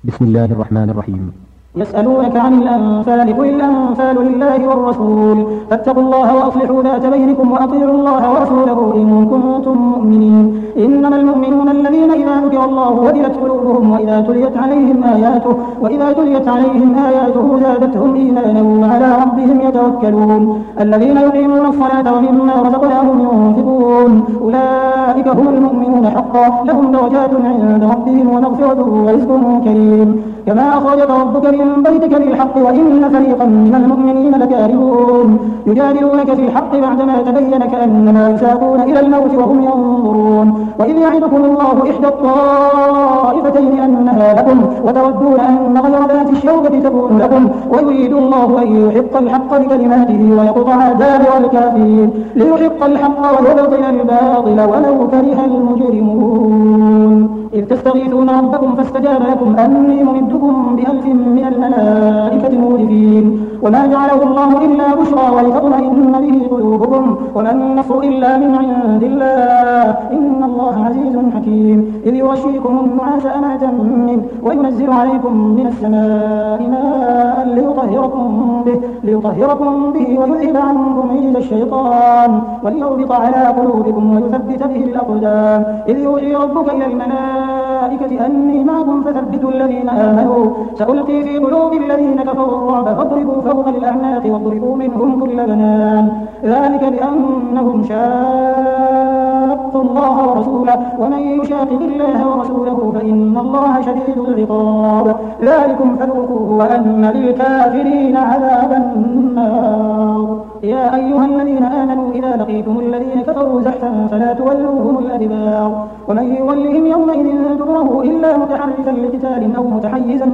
بسم الله الرحمن الرحيم. يسألونك عن الأنفال قل الأنفال لله والرسول فاتقوا الله وأصلحوا ذات بينكم وأطيعوا الله ورسوله إن كنتم مؤمنين. إنما المؤمنون الذين إذا ذكر الله وجلت قلوبهم وإذا تليت عليهم آياته زادتهم إيمانا وعلى ربهم يتوكلون. الذين يقيمون الصلاة ومما رزقناهم ينفقون أولئك هم المؤمنون حقا لهم درجات عند ربهم ومغفرة ورزق كريم. كما أخرجك ربك من بيتك بالحق وإن فريقا من المؤمنين لكارهون يجادلونك في الحق بعدما تبين كأنما يساقون إلى الموت وهم ينظرون. وإذ يعدكم الله إحدى الطائفتين أنها لكم وتودون أن غير ذات الشوكة تكون لكم ويريد الله أن يحق الحق بكلماته ويقطع دابر الكافرين ليحق الحق ويبطل الباطل ولو كره المجرمون. إذ تستغيثون ربكم فاستجاب لكم أني ممدكم ب1000 من الملائكة مردفين. وما جعله الله إلا بشرى ولتطمئن به قلوبكم وما النصر إلا من عند الله إن الله عزيز حكيم. إذ يغشيكم النعاس أمانة منه وينزل عليكم من السماء ماء ليطهركم به ويذهب عنكم رجز الشيطان وليربط على قلوبكم ويثبت به الأقدام. إذ يوحي ربك إلى الملائكة أني معكم فثبتوا الذين آمنوا سألقي في قلوب الذين كفروا الرعب فاضربوا فوق الأعناق واضربوا منهم كل بنان ذلك بأنهم شاقوا الله ورسوله ومن يشاقق الله ورسوله فإن الله شديد العقاب. ذلكم فذوقوه وأن للكافرين عذاب النار. يا أيها الذين آمنوا إذا لقيتم الذين كفروا زحفا فلا تولوهم الأدبار ومن يولهم يومئذ دبره إلا متحرفا لقتال أو متحيزا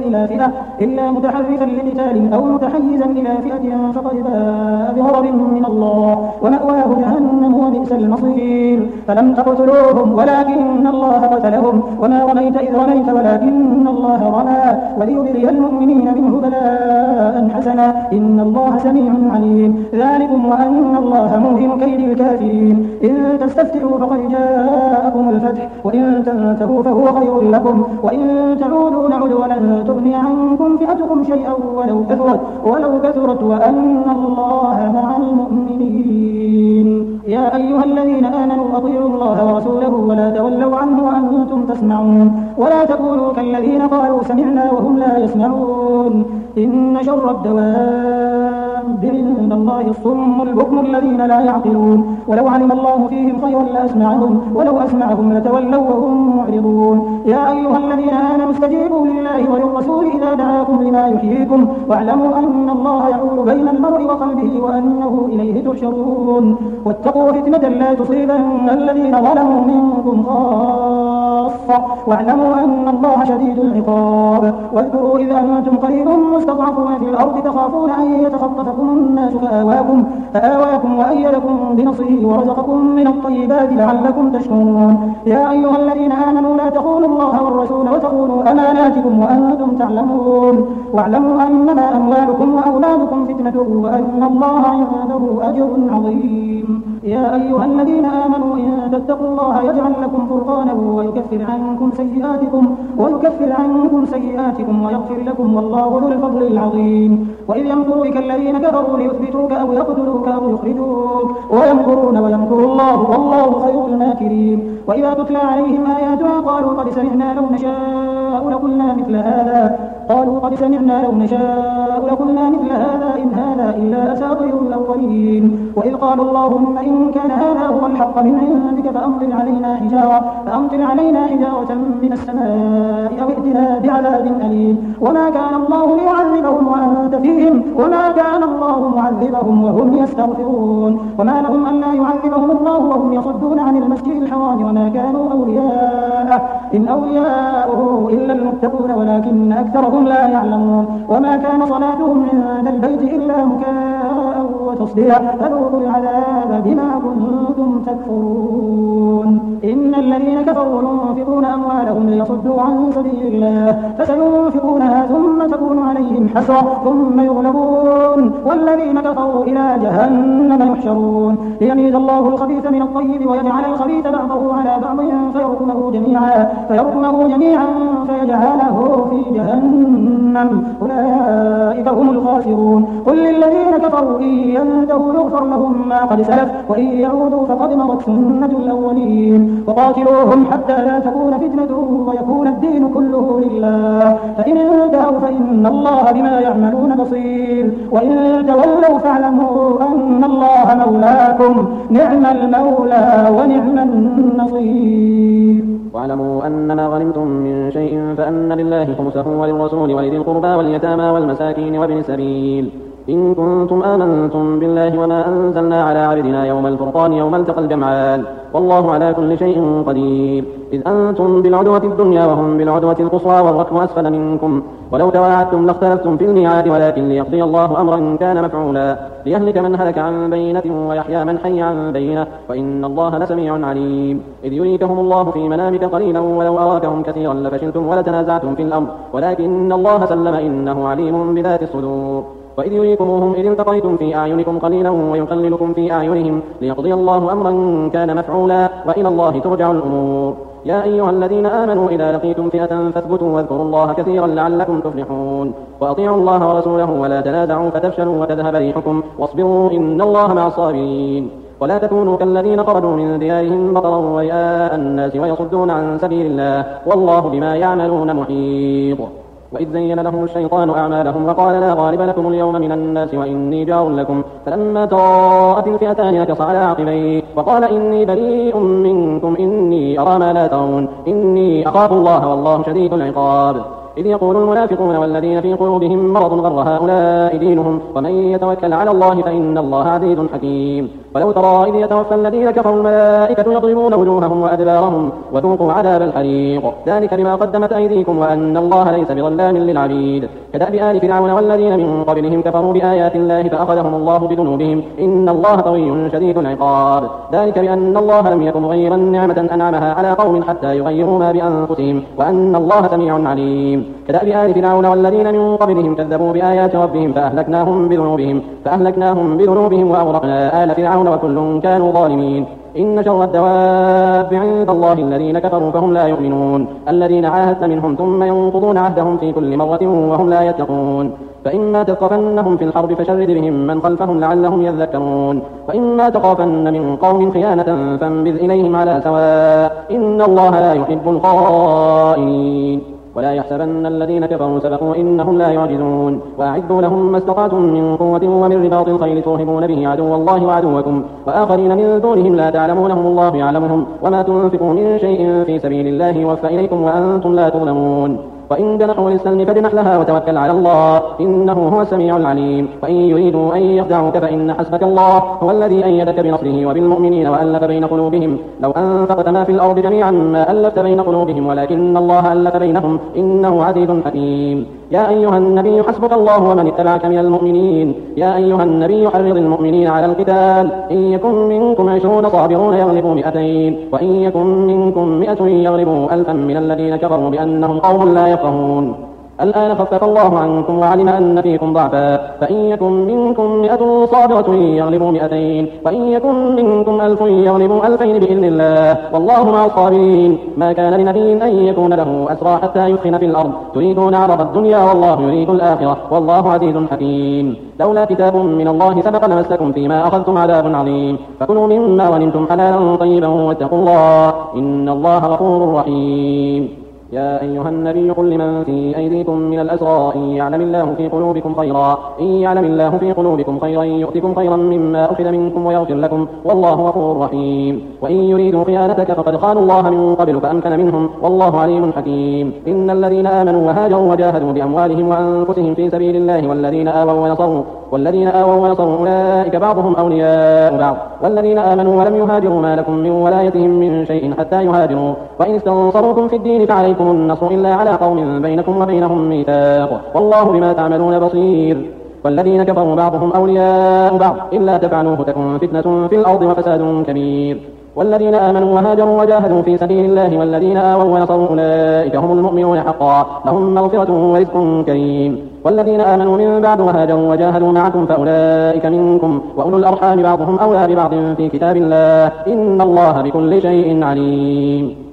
إلى فئة فقد باء بغضب من الله ومأواه جهنم وبئس المصير. فلم تقتلوهم ولكن الله قتلهم وما رميت إذ رميت ولكن الله رمى وليبلي المؤمنين منه بلاء حسنا إن الله سميع عليم. ذلكم وأن الله موهن كيد الكافرين. إن تستفتحوا فقد جاءكم الفتح وإن تنتهوا فهو خير لكم وإن تعودوا نعد ولن تغني عنكم فئتكم شيئا ولو كثرت وأن الله مع المؤمنين. يا أيها الذين آمنوا أطيعوا الله ورسوله ولا تولوا عنه وأنتم تسمعون ولا تكونوا كالذين قالوا سمعنا وهم لا يسمعون. إن شر الدواب عند الله الصم البكم الذين لا يعقلون ولو علم الله فيهم خيرا لأسمعهم ولو أسمعهم لتولوا وهم معرضون. يا أيها الذين آمنوا استجيبوا لله وللرسول إذا دعاكم لما يحييكم واعلموا أن الله يحول بين المرء وقلبه وأنه إليه تحشرون. واتقوا فتنة لا تصيبن الذين ظلموا منكم خاصة واعلموا أن الله شديد العقاب. واذكروا إذا أنتم قليل مستضعفون في الأرض تخافون أن يتخطفكم الناس فآواكم وأيدكم بنصره ورزقكم من الطيبات لعلكم تشكرون. يا أيها الذين آمنوا لا تخونوا الله والرسول وتخونوا أماناتكم وأنتم تعلمون واعلموا أنما أموالكم وأولادكم فتنة وأن الله عنده أجر عظيم. يا أيها الذين آمنوا إن تتقوا الله يجعل لكم فرقانا ويكفر عنكم سيئاتكم ويغفر لكم والله ذو الفضل العظيم. وإذ يمكر بك الذين كفروا ليثبتوك أو يقتلوك أو يخرجوك ويمكرون ويمكر الله والله خير الماكرين. وإذا تتلى عليهم آياتنا قالوا قد سمعنا لو نشاء لقلنا مثل هذا إن هذا إلا أساطير الأولين. وإذ قالوا اللهم إن كان هذا هو الحق من عندك فأمطر علينا حجارة من السماء أو ائتنا بعذاب أليم. وما كان الله ليعذبهم وأنت فيهم وما كان الله معذبهم وهم يستغفرون. وما لهم ألا يعذبهم الله وهم يصدون عن المسجد الحرام وما كانوا أولياءه إن أولياؤه إلا المتقون ولكن أكثرهم لا يعلمون. وما كان صلاتهم عند البيت إلا مكاء وتصديا فذوقوا العذاب بما كنتم تكفرون. إن الذين كفروا ينفقون أموالهم ليصدوا عن سبيل الله فسينفقونها ثم تكون عليهم حسرة ثم يغلبون والذين كفروا إلى جهنم يحشرون ليميز الله الخبيث من الطيب ويجعل الخبيث بعضه على بعض فيركمه جميعا فيجعله في جهنم أولئك هم الخاسرون قل للذين كفروا إن ينتهوا يغفر لهم ما قد سلف وإن يعودوا فقد مضت سنة الأولين وقاتلوهم حتى لا تكون فتنة ويكون الدين كله لله فإن انتهوا فإن الله بما يعملون بصير وإن تولوا فاعلموا أن الله مولاكم نعم المولى ونعم النصير واعلموا أنما غنمتم من شيء فأن لله خمسه وللرسول ولذي القربى واليتامى والمساكين وابن السبيل إن كنتم آمنتم بالله وما أنزلنا على عبدنا يوم الفرقان يوم التقى الجمعان والله على كل شيء قدير إذ أنتم بالعدوة الدنيا وهم بالعدوة القصوى والركب أسفل منكم ولو تواعدتم لاختلفتم في الميعاد ولكن ليقضي الله أمرا كان مفعولا ليهلك من هلك عن بينة ويحيى من حي عن بينة وإن الله لسميع عليم إذ يريكهم الله في منامك قليلا ولو أراكهم كثيرا لفشلتم ولتنازعتم في الأمر ولكن الله سلم إنه عليم بذات الصدور وإذ يريكموهم إذ التقيتم في أعينكم قليلا ويقللكم في أعينهم ليقضي الله أمرا كان مفعولا وإلى الله ترجع الأمور يا أيها الذين آمنوا إذا لقيتم فئة فاثبتوا واذكروا الله كثيرا لعلكم تفلحون وأطيعوا الله ورسوله ولا تنازعوا فتفشلوا وتذهب ريحكم واصبروا إن الله مع الصابرين ولا تكونوا كالذين خرجوا من ديارهم بطرا ورئاء الناس ويصدون عن سبيل الله والله بما يعملون محيط وإذ زين لهم الشيطان أعمالهم وقال لا غالب لكم اليوم من الناس وإني جار لكم فلما تراءت الفئتان نكص على عقبيه وقال إني بريء منكم إني أرى ما لا ترون إني أخاف الله والله شديد العقاب إذ يقول المنافقون والذين في قلوبهم مرض غر هؤلاء دينهم ومن يتوكل على الله فإن الله عزيز حكيم ولو ترى إذ يتوفى الذين كفروا الملائكة يضربون وجوههم وأدبارهم وذوقوا عذاب الحريق ذلك بما قدمت أيديكم وأن الله ليس بظلام للعبيد كدأب آل فرعون والذين من قبلهم كفروا بآيات الله فأخذهم الله بذنوبهم إن الله قوي شديد العقاب ذلك بأن الله لم يكن مغيرا نعمة أنعمها على قوم حتى يغيروا ما بأنفسهم وأن الله سميع عليم كدأب آل فرعون والذين من قبلهم كذبوا بآيات ربهم فأهلكناهم بذنوبهم وأغرقنا آل فرعون وكل كانوا ظالمين إن شر الدواب عند الله الذين كفروا فهم لا يؤمنون الذين عاهدت منهم ثم ينقضون عهدهم في كل مرة وهم لا يتقون فإما تثقفنهم في الحرب فشرد بهم من خلفهم لعلهم يذكرون وإما تخافن من قوم خيانة فانبذ إليهم على سواء إن الله لا يحب الخائنين ولا يحسبن الذين كفروا سبقوا إنهم لا يعجزون وأعدوا لهم ما استطعتم من قوة ومن رباط الخيل ترهبون به عدو الله وعدوكم وآخرين من دونهم لا تعلمونهم الله يعلمهم وما تنفقوا من شيء في سبيل الله يوفى إليكم وأنتم لا تظلمون وإن جنحوا للسلم فاجنح لها وتوكل على الله إنه هو السميع العليم وإن يريدوا أن يخدعوك فإن حسبك الله هو الذي أيدك بنصره وبالمؤمنين وألف بين قلوبهم لو أنفقت ما في الأرض جميعا ما ألفت بين قلوبهم ولكن الله ألف بينهم إنه عزيز حكيم يا أيها النبي حسبك الله ومن اتبعك من المؤمنين يا أيها النبي حرض المؤمنين على القتال إن يكن منكم 20 صابرون يغلبوا 200 وإن يكن منكم 100 يغلبوا 1000 من الذين كفروا بأنهم قوم لا يفقهون الآن خفف الله عنكم وعلم أن فيكم ضعفا فإن يكن منكم 100 صابرة يغلبوا 200 وإن يكن منكم 1000 يغلبوا 2000 بإذن الله والله مع الصابرين ما كان لنبي أن يكون له أسرى حتى يثخن في الأرض تريدون عرض الدنيا والله يريد الآخرة والله عزيز حكيم لولا كتاب من الله سبق لمسكم فيما أخذتم عذاب عظيم فكلوا مما غنمتم حلالا طيبا واتقوا الله إن الله غفور رحيم يا أيها النبي قل لمن في أيديكم من الأسرى إن يعلم الله في قلوبكم خيرا يؤتكم خيرا مما أخذ منكم ويغفر لكم والله غفور رحيم وإن يريدوا خيانتك فقد خانوا الله من قبل فأمكن منهم والله عليم حكيم إن الذين آمنوا وهاجروا وجاهدوا بأموالهم وأنفسهم في سبيل الله والذين آووا ونصروا أولئك بعضهم أولياء بعض والذين آمنوا ولم يهاجروا ما لكم من ولايتهم من شيء حتى يهاجروا وإن استنصروكم في الدين فعليكم النصر إلا على قوم بينكم وبينهم ميثاق والله بما تعملون بصير والذين كفروا بعضهم أولياء بعض إلا تفعلوه تكن فتنة في الأرض وفساد كبير والذين آمنوا وهاجروا وجاهدوا في سبيل الله والذين آووا ونصروا أولئك هم المؤمنون حقا لهم مغفرة ورزق كريم. والذين آمنوا من بعد وهاجروا وجاهدوا معكم فأولئك منكم وأولو الأرحام بعضهم أولى ببعض في كتاب الله إن الله بكل شيء عليم.